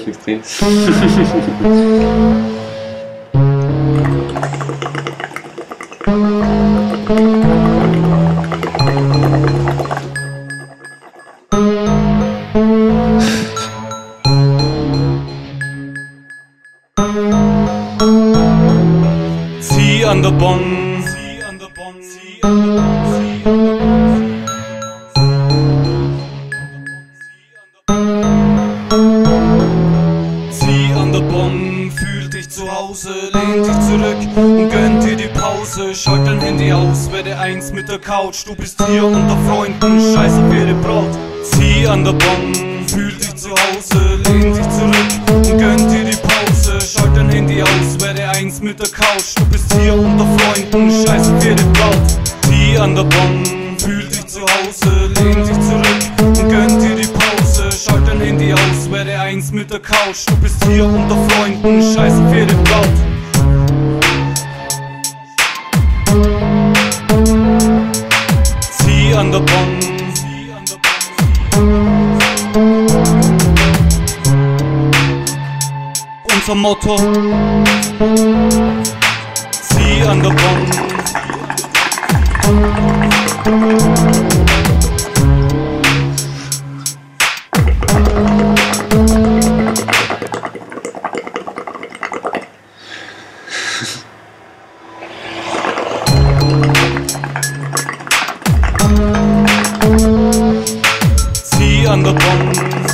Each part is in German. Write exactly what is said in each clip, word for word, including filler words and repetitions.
ich nichts drehen. Zieh an der Bon, zieh an der Bon, zieh an der Bon, zieh an der Bon, fühl dich zu Hause, lehn dich zurück und gönn dir die Pause. Schalt dein Handy aus, werde eins mit der Couch. Du bist hier unter Freunden, scheiße auf ihre Braut. Zieh an der Bon, fühl dich zu Hause, lehn dich zurück und gönn dir die Pause. Schalt dein Handy aus, werde eins mit der Couch. Du bist hier unter Freunden, scheiße auf ihre Braut. Zieh an der Bon, fühl dich zu Hause, lehn dich zurück und gönn dir die Pause. Schalt dein Handy aus, werde eins mit der Couch. Du bist hier unter Freunden, scheiße auf ihre Braut. Zieh an der Bon, unser Motto. Zieh an der Bon. Zieh an der Bon.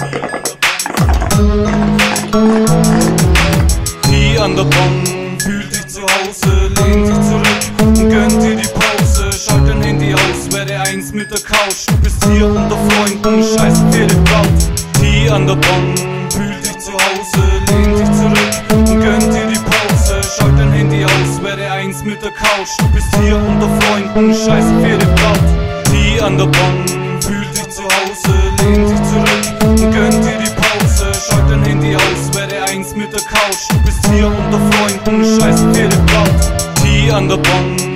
Zieh an der Bon, fühl dich zu Hause, lehn dich zurück und gönn dir die Pause. Schalt dein Handy aus, werde eins mit der Couch. Du bist hier unter Freunden, scheiße auf ihre Braut. Zieh an der Bon, fühl dich zu Hause, lehn dich zurück und gönn dir die Pause. Schalt dein Handy aus, werde eins mit der Couch. Du bist hier unter Freunden, scheiße auf ihre Braut. Zieh an der Bon, fühl dich zu Hause, lehn dich zurück und gönn dir die Pause. Schalt dein Handy aus, werde eins mit der Couch. Du bist hier unter Freunden, scheiße auf ihre Braut. Zieh an der Bon.